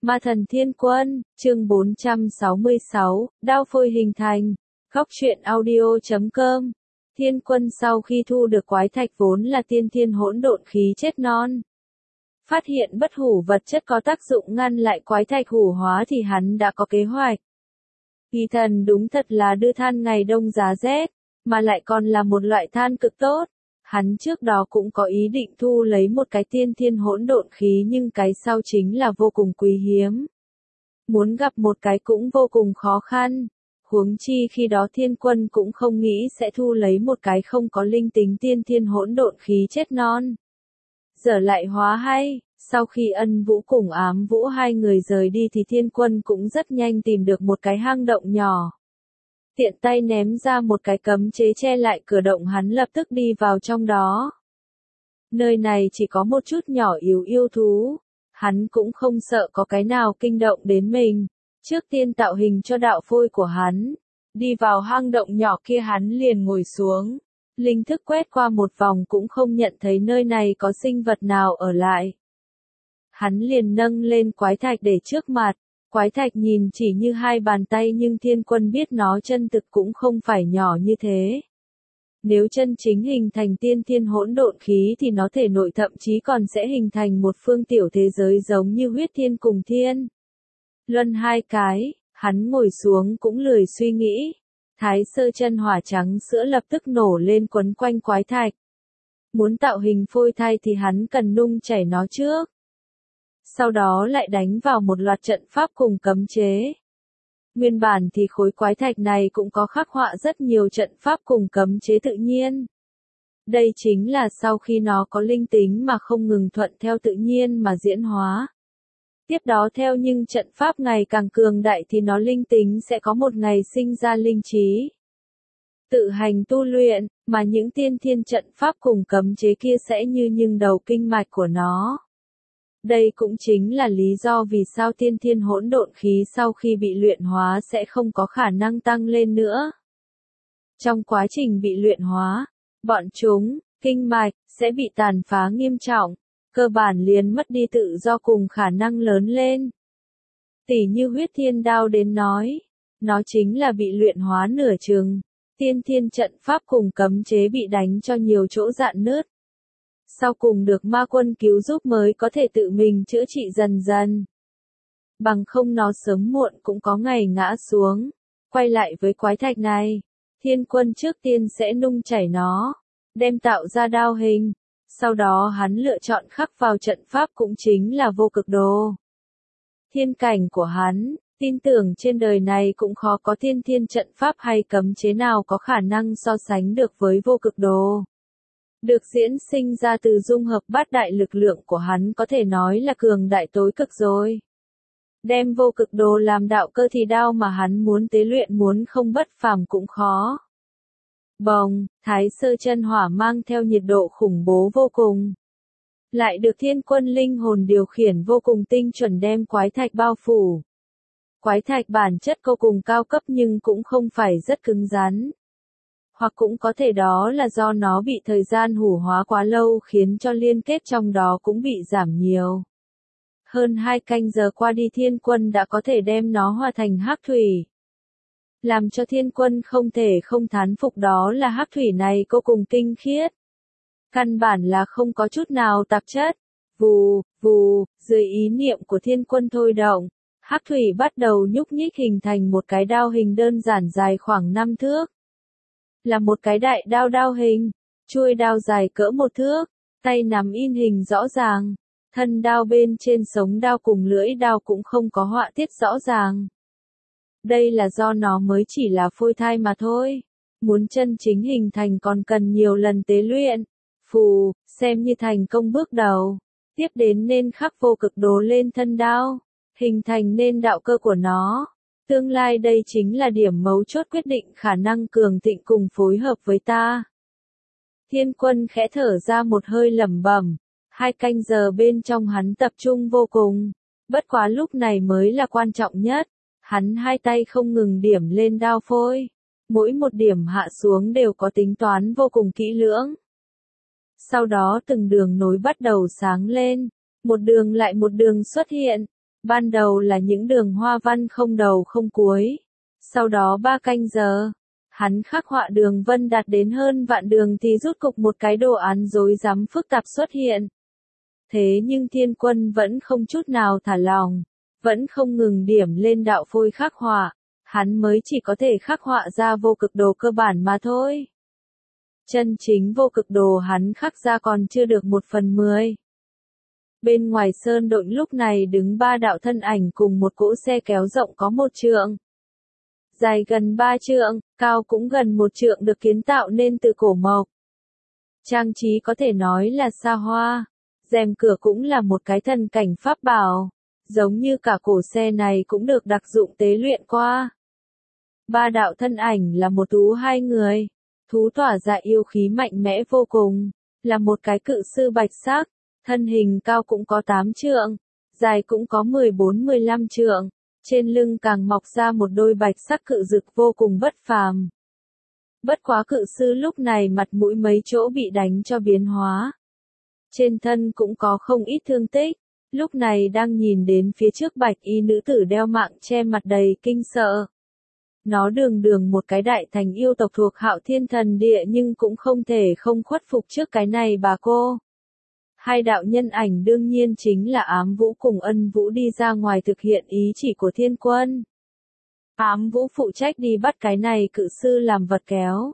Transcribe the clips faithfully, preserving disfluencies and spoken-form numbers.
Ma thần Thiên Quân, chương bốn trăm sáu mươi sáu, đao phôi hình thành. Góc truyện audio chấm com. Thiên Quân sau khi thu được quái thạch vốn là tiên thiên hỗn độn khí chết non. Phát hiện bất hủ vật chất có tác dụng ngăn lại quái thạch hủ hóa thì hắn đã có kế hoạch. Kỳ thần đúng thật là đưa than ngày đông giá rét, mà lại còn là một loại than cực tốt. Hắn trước đó cũng có ý định thu lấy một cái tiên thiên hỗn độn khí nhưng cái sau chính là vô cùng quý hiếm. Muốn gặp một cái cũng vô cùng khó khăn. Huống chi khi đó Thiên Quân cũng không nghĩ sẽ thu lấy một cái không có linh tính tiên thiên hỗn độn khí chết non. Giờ lại hóa hay, sau khi Ân Vũ cùng Ám Vũ hai người rời đi thì Thiên Quân cũng rất nhanh tìm được một cái hang động nhỏ. Tiện tay ném ra một cái cấm chế che lại cửa động, hắn lập tức đi vào trong đó. Nơi này chỉ có một chút nhỏ yếu yêu thú, hắn cũng không sợ có cái nào kinh động đến mình. Trước tiên tạo hình cho đạo phôi của hắn, đi vào hang động nhỏ kia hắn liền ngồi xuống. Linh thức quét qua một vòng cũng không nhận thấy nơi này có sinh vật nào ở lại. Hắn liền nâng lên quái thạch để trước mặt. Quái thạch nhìn chỉ như hai bàn tay nhưng Thiên Quân biết nó chân thực cũng không phải nhỏ như thế. Nếu chân chính hình thành tiên thiên hỗn độn khí thì nó thể nội thậm chí còn sẽ hình thành một phương tiểu thế giới giống như huyết thiên cùng thiên. Luân hai cái, hắn ngồi xuống cũng lười suy nghĩ. Thái sơ chân hỏa trắng sữa lập tức nổ lên quấn quanh quái thạch. Muốn tạo hình phôi thai thì hắn cần nung chảy nó trước. Sau đó lại đánh vào một loạt trận pháp cùng cấm chế. Nguyên bản thì khối quái thạch này cũng có khắc họa rất nhiều trận pháp cùng cấm chế tự nhiên. Đây chính là sau khi nó có linh tính mà không ngừng thuận theo tự nhiên mà diễn hóa. Tiếp đó theo nhưng trận pháp ngày càng cường đại thì nó linh tính sẽ có một ngày sinh ra linh trí. Tự hành tu luyện, mà những tiên thiên trận pháp cùng cấm chế kia sẽ như nhưng đầu kinh mạch của nó. Đây cũng chính là lý do vì sao tiên thiên hỗn độn khí sau khi bị luyện hóa sẽ không có khả năng tăng lên nữa. Trong quá trình bị luyện hóa, bọn chúng, kinh mạch, sẽ bị tàn phá nghiêm trọng, cơ bản liền mất đi tự do cùng khả năng lớn lên. Tỉ như huyết thiên đao đến nói, nó chính là bị luyện hóa nửa chừng, tiên thiên trận pháp cùng cấm chế bị đánh cho nhiều chỗ rạn nứt. Sau cùng được ma quân cứu giúp mới có thể tự mình chữa trị dần dần. Bằng không nó sớm muộn cũng có ngày ngã xuống. Quay lại với quái thạch này, Thiên Quân trước tiên sẽ nung chảy nó, đem tạo ra đao hình. Sau đó hắn lựa chọn khắc vào trận pháp cũng chính là vô cực đồ. Thiên cảnh của hắn, tin tưởng trên đời này cũng khó có tiên thiên trận pháp hay cấm chế nào có khả năng so sánh được với vô cực đồ. Được diễn sinh ra từ dung hợp bát đại lực lượng của hắn có thể nói là cường đại tối cực rồi. Đem vô cực đồ làm đạo cơ thì đao mà hắn muốn tế luyện muốn không bất phàm cũng khó. Bồng, Thái sơ chân hỏa mang theo nhiệt độ khủng bố vô cùng. Lại được Thiên Quân linh hồn điều khiển vô cùng tinh chuẩn đem quái thạch bao phủ. Quái thạch bản chất vô cùng cao cấp nhưng cũng không phải rất cứng rắn. Hoặc cũng có thể đó là do nó bị thời gian hủ hóa quá lâu khiến cho liên kết trong đó cũng bị giảm nhiều. Hơn hai canh giờ qua đi Thiên Quân đã có thể đem nó hòa thành hắc thủy. Làm cho Thiên Quân không thể không thán phục đó là hắc thủy này vô cùng tinh khiết. Căn bản là không có chút nào tạp chất. Vù, vù, dưới ý niệm của Thiên Quân thôi động, hắc thủy bắt đầu nhúc nhích hình thành một cái đao hình đơn giản dài khoảng năm thước. Là một cái đại đao đao hình, chuôi đao dài cỡ một thước, tay nắm in hình rõ ràng, thân đao bên trên sống đao cùng lưỡi đao cũng không có họa tiết rõ ràng. Đây là do nó mới chỉ là phôi thai mà thôi, muốn chân chính hình thành còn cần nhiều lần tế luyện. Phù, xem như thành công bước đầu, tiếp đến nên khắc vô cực đồ lên thân đao, hình thành nên đạo cơ của nó. Tương lai đây chính là điểm mấu chốt quyết định khả năng cường thịnh cùng phối hợp với ta. Thiên Quân khẽ thở ra một hơi lẩm bẩm, hai canh giờ bên trong hắn tập trung vô cùng, bất quá lúc này mới là quan trọng nhất, hắn hai tay không ngừng điểm lên đao phôi, mỗi một điểm hạ xuống đều có tính toán vô cùng kỹ lưỡng. Sau đó từng đường nối bắt đầu sáng lên, một đường lại một đường xuất hiện, Ban đầu là những đường hoa văn không đầu không cuối. Sau đó ba canh giờ, hắn khắc họa đường vân đạt đến hơn vạn đường thì rút cục một cái đồ án rối rắm phức tạp xuất hiện. Thế nhưng Thiên Quân vẫn không chút nào thả lỏng, vẫn không ngừng điểm lên đạo phôi khắc họa, hắn mới chỉ có thể khắc họa ra vô cực đồ cơ bản mà thôi. Chân chính vô cực đồ hắn khắc ra còn chưa được một phần mười. Bên ngoài sơn độn lúc này đứng ba đạo thân ảnh cùng một cỗ xe kéo rộng có một trượng. Dài gần ba trượng, cao cũng gần một trượng được kiến tạo nên từ cổ mộc. Trang trí có thể nói là xa hoa, rèm cửa cũng là một cái thần cảnh pháp bảo, giống như cả cổ xe này cũng được đặc dụng tế luyện qua. Ba đạo thân ảnh là một thú hai người, thú tỏa ra yêu khí mạnh mẽ vô cùng, là một cái cự sư bạch sắc, thân hình cao cũng có tám trượng, dài cũng có mười bốn mười lăm trượng, trên lưng càng mọc ra một đôi bạch sắc cự dực vô cùng bất phàm. Bất quá cự sư lúc này mặt mũi mấy chỗ bị đánh cho biến hóa. Trên thân cũng có không ít thương tích, lúc này đang nhìn đến phía trước bạch y nữ tử đeo mạng che mặt đầy kinh sợ. Nó đường đường một cái đại thành yêu tộc thuộc Hạo Thiên Thần Địa nhưng cũng không thể không khuất phục trước cái này bà cô. Hai đạo nhân ảnh đương nhiên chính là Ám Vũ cùng Ân Vũ đi ra ngoài thực hiện ý chỉ của Thiên Quân. Ám Vũ phụ trách đi bắt cái này cự sư làm vật kéo.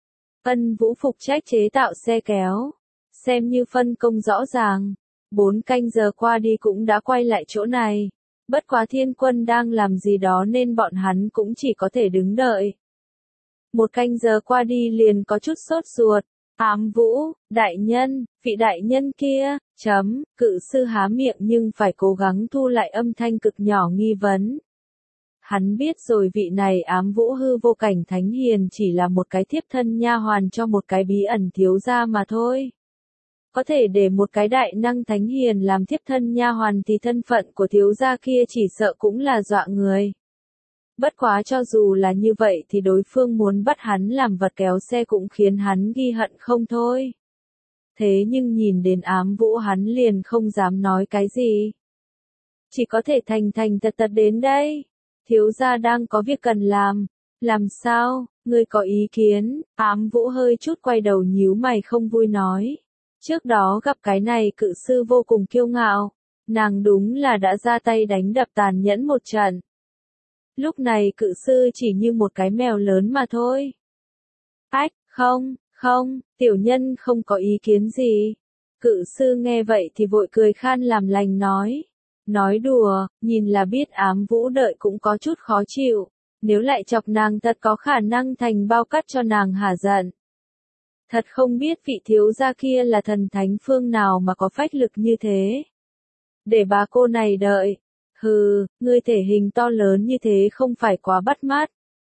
Ân Vũ phụ trách chế tạo xe kéo. Xem như phân công rõ ràng. Bốn canh giờ qua đi cũng đã quay lại chỗ này. Bất quá Thiên Quân đang làm gì đó nên bọn hắn cũng chỉ có thể đứng đợi. Một canh giờ qua đi liền có chút sốt ruột. Ám Vũ, đại nhân, vị đại nhân kia, chấm, cự sư há miệng nhưng phải cố gắng thu lại âm thanh cực nhỏ nghi vấn. Hắn biết rồi vị này Ám Vũ hư vô cảnh thánh hiền chỉ là một cái thiếp thân nha hoàn cho một cái bí ẩn thiếu gia mà thôi. Có thể để một cái đại năng thánh hiền làm thiếp thân nha hoàn thì thân phận của thiếu gia kia chỉ sợ cũng là dọa người. Bất quá cho dù là như vậy thì đối phương muốn bắt hắn làm vật kéo xe cũng khiến hắn ghi hận không thôi. Thế nhưng nhìn đến Ám Vũ hắn liền không dám nói cái gì. Chỉ có thể thành thành thật thật đến đây. Thiếu gia đang có việc cần làm. Làm sao, ngươi có ý kiến? Ám Vũ hơi chút quay đầu nhíu mày không vui nói. Trước đó gặp cái này cự sư vô cùng kiêu ngạo. Nàng đúng là đã ra tay đánh đập tàn nhẫn một trận. Lúc này cự sư chỉ như một cái mèo lớn mà thôi. Ách, không, không, tiểu nhân không có ý kiến gì. Cự sư nghe vậy thì vội cười khan làm lành nói. Nói đùa, nhìn là biết Ám Vũ đợi cũng có chút khó chịu. Nếu lại chọc nàng thật có khả năng thành bao cắt cho nàng hả giận. Thật không biết vị thiếu gia kia là thần thánh phương nào mà có phách lực như thế. Để bà cô này đợi. Hừ, ngươi thể hình to lớn như thế không phải quá bắt mắt.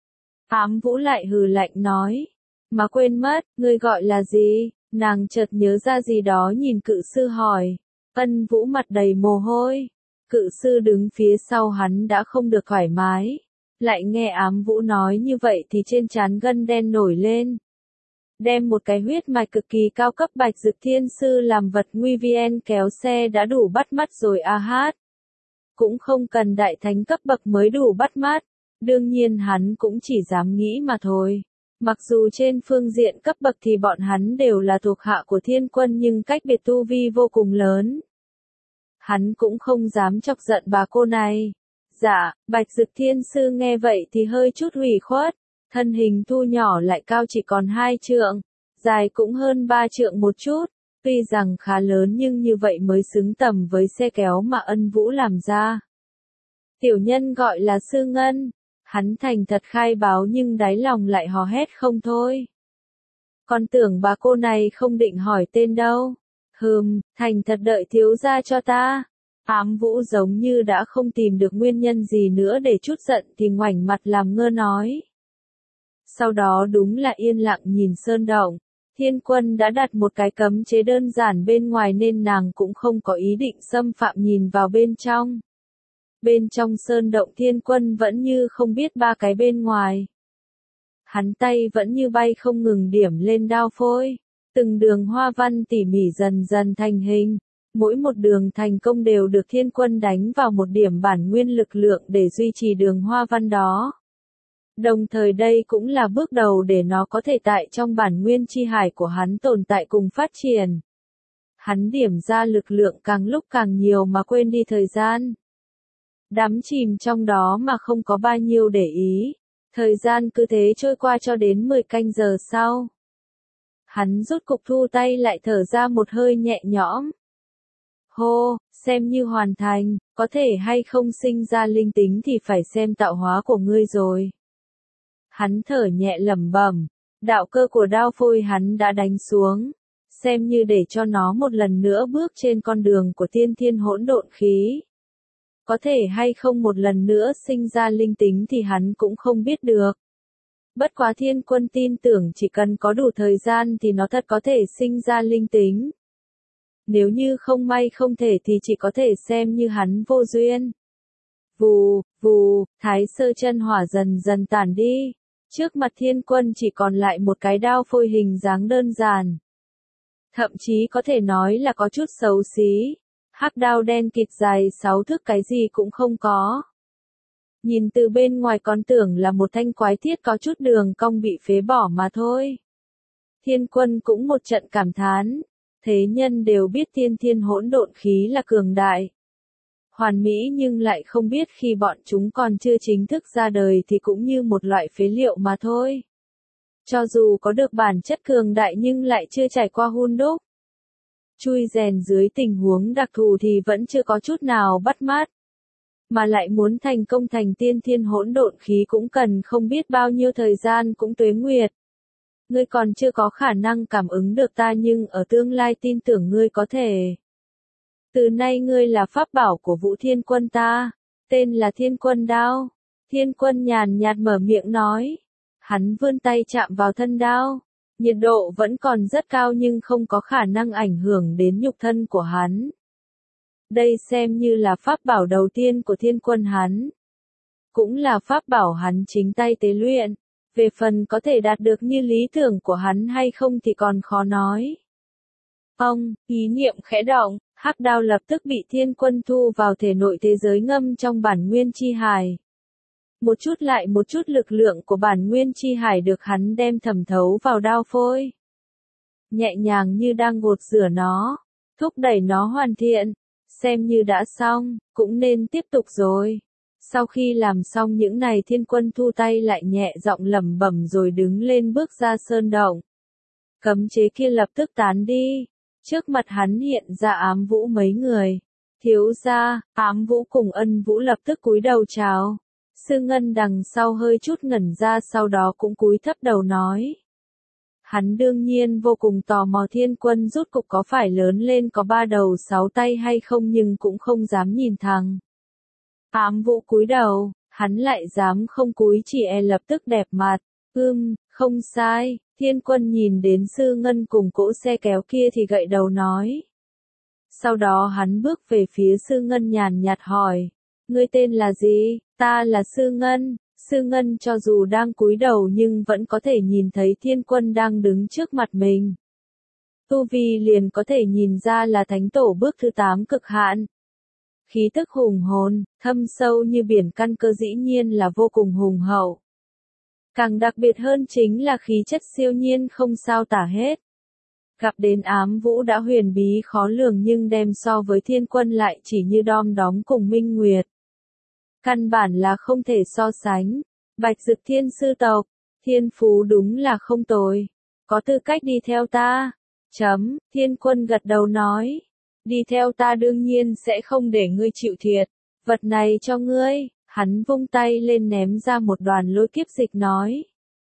Ám Vũ lại hừ lạnh nói. Mà quên mất, ngươi gọi là gì? Nàng chợt nhớ ra gì đó nhìn cự sư hỏi. Ân Vũ mặt đầy mồ hôi. Cự sư đứng phía sau hắn đã không được thoải mái. Lại nghe Ám Vũ nói như vậy thì trên trán gân đen nổi lên. Đem một cái huyết mạch cực kỳ cao cấp bạch dực thiên sư làm vật nguy vn kéo xe đã đủ bắt mắt rồi a hát. Cũng không cần đại thánh cấp bậc mới đủ bắt mắt. Đương nhiên hắn cũng chỉ dám nghĩ mà thôi. Mặc dù trên phương diện cấp bậc thì bọn hắn đều là thuộc hạ của Thiên Quân nhưng cách biệt tu vi vô cùng lớn. Hắn cũng không dám chọc giận bà cô này. Dạ, bạch dực thiên sư nghe vậy thì hơi chút hủy khuất. Thân hình thu nhỏ lại cao chỉ còn hai trượng. Dài cũng hơn ba trượng một chút. Tuy rằng khá lớn nhưng như vậy mới xứng tầm với xe kéo mà Ân Vũ làm ra. Tiểu nhân gọi là Sư Ngân. Hắn thành thật khai báo nhưng đáy lòng lại hò hét không thôi. Còn tưởng bà cô này không định hỏi tên đâu. Hừm, thành thật đợi thiếu gia cho ta. Ám Vũ giống như đã không tìm được nguyên nhân gì nữa để chút giận thì ngoảnh mặt làm ngơ nói. Sau đó đúng là yên lặng nhìn sơn động. Thiên Quân đã đặt một cái cấm chế đơn giản bên ngoài nên nàng cũng không có ý định xâm phạm nhìn vào bên trong. Bên trong sơn động Thiên Quân vẫn như không biết ba cái bên ngoài. Hắn tay vẫn như bay không ngừng điểm lên đao phôi. Từng đường hoa văn tỉ mỉ dần dần thành hình. Mỗi một đường thành công đều được thiên quân đánh vào một điểm bản nguyên lực lượng để duy trì đường hoa văn đó. Đồng thời đây cũng là bước đầu để nó có thể tại trong bản nguyên chi hải của hắn tồn tại cùng phát triển. Hắn điểm ra lực lượng càng lúc càng nhiều mà quên đi thời gian. Đắm chìm trong đó mà không có bao nhiêu để ý. Thời gian cứ thế trôi qua cho đến mười canh giờ sau. Hắn rút cục thu tay lại thở ra một hơi nhẹ nhõm. Hô, xem như hoàn thành, có thể hay không sinh ra linh tính thì phải xem tạo hóa của ngươi rồi. Hắn thở nhẹ lẩm bẩm, đạo cơ của đao phôi hắn đã đánh xuống, xem như để cho nó một lần nữa bước trên con đường của tiên thiên hỗn độn khí. Có thể hay không một lần nữa sinh ra linh tính thì hắn cũng không biết được. Bất quá thiên quân tin tưởng chỉ cần có đủ thời gian thì nó thật có thể sinh ra linh tính. Nếu như không may không thể thì chỉ có thể xem như hắn vô duyên. Vù, vù, thái sơ chân hỏa dần dần tản đi. Trước mặt thiên quân chỉ còn lại một cái đao phôi hình dáng đơn giản. Thậm chí có thể nói là có chút xấu xí. Hắc đao đen kịt dài sáu thước cái gì cũng không có. Nhìn từ bên ngoài còn tưởng là một thanh quái thiết có chút đường cong bị phế bỏ mà thôi. Thiên quân cũng một trận cảm thán. Thế nhân đều biết tiên thiên hỗn độn khí là cường đại. Hoàn mỹ nhưng lại không biết khi bọn chúng còn chưa chính thức ra đời thì cũng như một loại phế liệu mà thôi. Cho dù có được bản chất cường đại nhưng lại chưa trải qua hun đúc. Chui rèn dưới tình huống đặc thù thì vẫn chưa có chút nào bắt mắt. Mà lại muốn thành công thành tiên thiên hỗn độn khí cũng cần không biết bao nhiêu thời gian cũng tuế nguyệt. Ngươi còn chưa có khả năng cảm ứng được ta nhưng ở tương lai tin tưởng ngươi có thể. Từ nay ngươi là pháp bảo của Vũ Thiên Quân ta, tên là Thiên Quân Đao. Thiên Quân nhàn nhạt mở miệng nói. Hắn vươn tay chạm vào thân đao. Nhiệt độ vẫn còn rất cao nhưng không có khả năng ảnh hưởng đến nhục thân của hắn. Đây xem như là pháp bảo đầu tiên của Thiên Quân hắn. Cũng là pháp bảo hắn chính tay tế luyện. Về phần có thể đạt được như lý tưởng của hắn hay không thì còn khó nói. Ông, ý niệm khẽ động, hắc đao lập tức bị thiên quân thu vào thể nội thế giới ngâm trong bản nguyên chi hải. Một chút lại một chút lực lượng của bản nguyên chi hải được hắn đem thẩm thấu vào đao phôi. Nhẹ nhàng như đang gột rửa nó, thúc đẩy nó hoàn thiện, xem như đã xong, cũng nên tiếp tục rồi. Sau khi làm xong những này thiên quân thu tay lại nhẹ giọng lẩm bẩm rồi đứng lên bước ra sơn động. Cấm chế kia lập tức tán đi. Trước mặt hắn hiện ra Ám Vũ mấy người. Thiếu gia, Ám Vũ cùng Ân Vũ lập tức cúi đầu chào. Sư Ngân đằng sau hơi chút ngẩn ra sau đó cũng cúi thấp đầu nói. Hắn đương nhiên vô cùng tò mò thiên quân rút cục có phải lớn lên có ba đầu sáu tay hay không nhưng cũng không dám nhìn thẳng. Ám Vũ cúi đầu, hắn lại dám không cúi chỉ e lập tức đẹp mặt. Ưm, không sai, thiên quân nhìn đến Sư Ngân cùng cỗ xe kéo kia thì gậy đầu nói. Sau đó hắn bước về phía Sư Ngân nhàn nhạt hỏi. Ngươi tên là gì? Ta là Sư Ngân. Sư Ngân cho dù đang cúi đầu nhưng vẫn có thể nhìn thấy thiên quân đang đứng trước mặt mình. Tu vi liền có thể nhìn ra là thánh tổ bước thứ tám cực hạn. Khí tức hùng hồn, thâm sâu như biển căn cơ dĩ nhiên là vô cùng hùng hậu. Càng đặc biệt hơn chính là khí chất siêu nhiên không sao tả hết. Gặp đến Ám Vũ đã huyền bí khó lường nhưng đem so với thiên quân lại chỉ như đom đóm cùng minh nguyệt. Căn bản là không thể so sánh. Bạch Dực Thiên sư tộc, thiên phú đúng là không tồi. Có tư cách đi theo ta. Chấm, thiên quân gật đầu nói. Đi theo ta đương nhiên sẽ không để ngươi chịu thiệt. Vật này cho ngươi. Hắn vung tay lên ném ra một đoàn lôi kiếp dịch nói.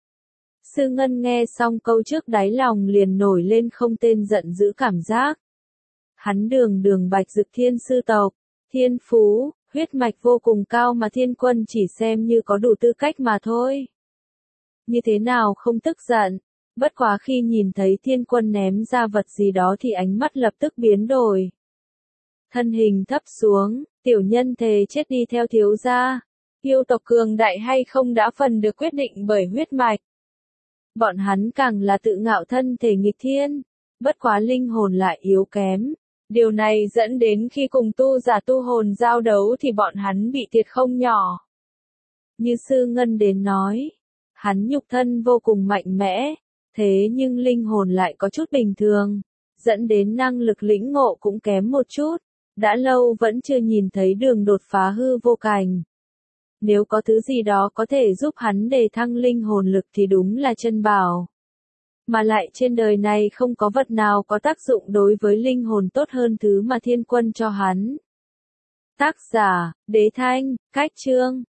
Sư Ngân nghe xong câu trước đáy lòng liền nổi lên không tên giận dữ cảm giác. Hắn đường đường Bạch Dực Thiên sư tộc, thiên phú, huyết mạch vô cùng cao mà thiên quân chỉ xem như có đủ tư cách mà thôi. Như thế nào không tức giận, bất quá khi nhìn thấy thiên quân ném ra vật gì đó thì ánh mắt lập tức biến đổi. Thân hình thấp xuống, tiểu nhân thề chết đi theo thiếu gia. Yêu tộc cường đại hay không đã phần được quyết định bởi huyết mạch. Bọn hắn càng là tự ngạo thân thể nghịch thiên, bất quá linh hồn lại yếu kém. Điều này dẫn đến khi cùng tu giả tu hồn giao đấu thì bọn hắn bị thiệt không nhỏ. Như Sư Ngân đến nói, hắn nhục thân vô cùng mạnh mẽ, thế nhưng linh hồn lại có chút bình thường, dẫn đến năng lực lĩnh ngộ cũng kém một chút, đã lâu vẫn chưa nhìn thấy đường đột phá hư vô cảnh. Nếu có thứ gì đó có thể giúp hắn đề thăng linh hồn lực thì đúng là chân bảo. Mà lại trên đời này không có vật nào có tác dụng đối với linh hồn tốt hơn thứ mà Thiên Quân cho hắn. Tác giả, Đế Thanh, Cách Chương.